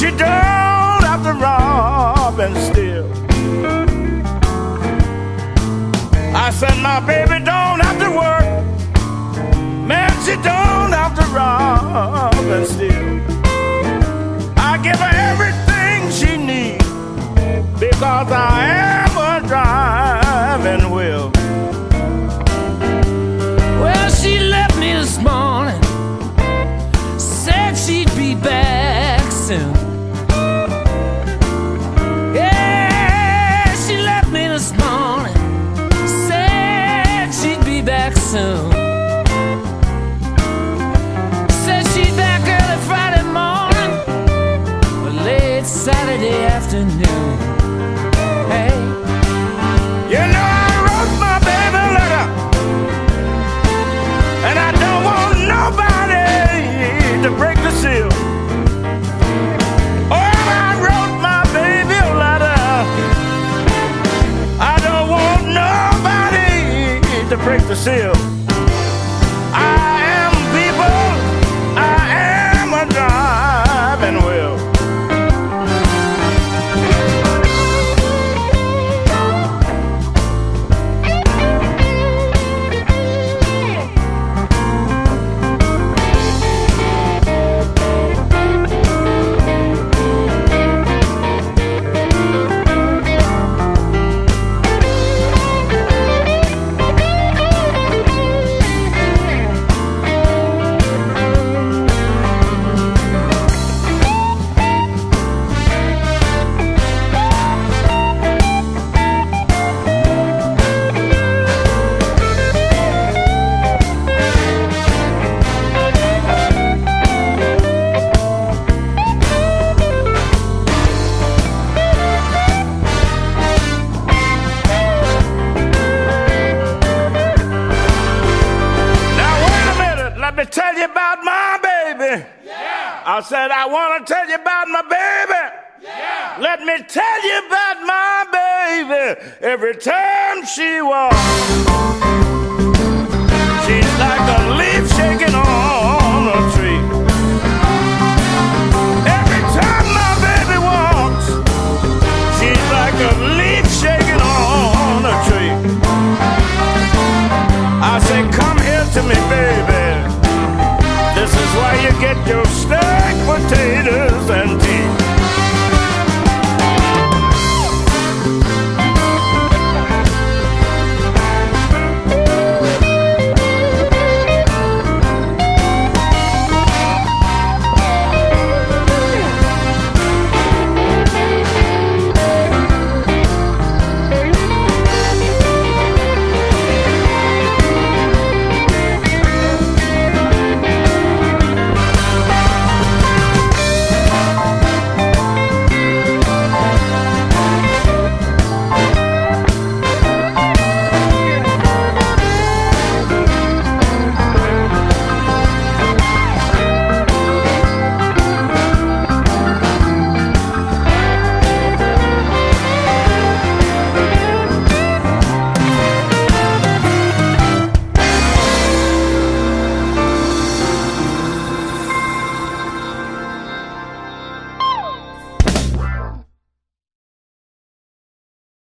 she don't have to rob and steal. I said my baby don't have to work, man, she don't have to rob and steal. I give her everything she needs because I am a driving wheel. Well, she left me this morning, said she'd be back soon. Yeah, she left me this morning, said she'd be back soon. Said she'd back early Friday morning or late Saturday afternoon. Hey, you know I wrote my baby a letter, and I don't want nobody to break the seal. Oh, I wrote my baby a letter, I don't want nobody to break the seal. I am people, I am a driving wheel. Let me tell you about my baby. Yeah. I said I want to tell you about my baby. Yeah. Let me tell you about my baby. Every time she walks, she's like a leaf shaking on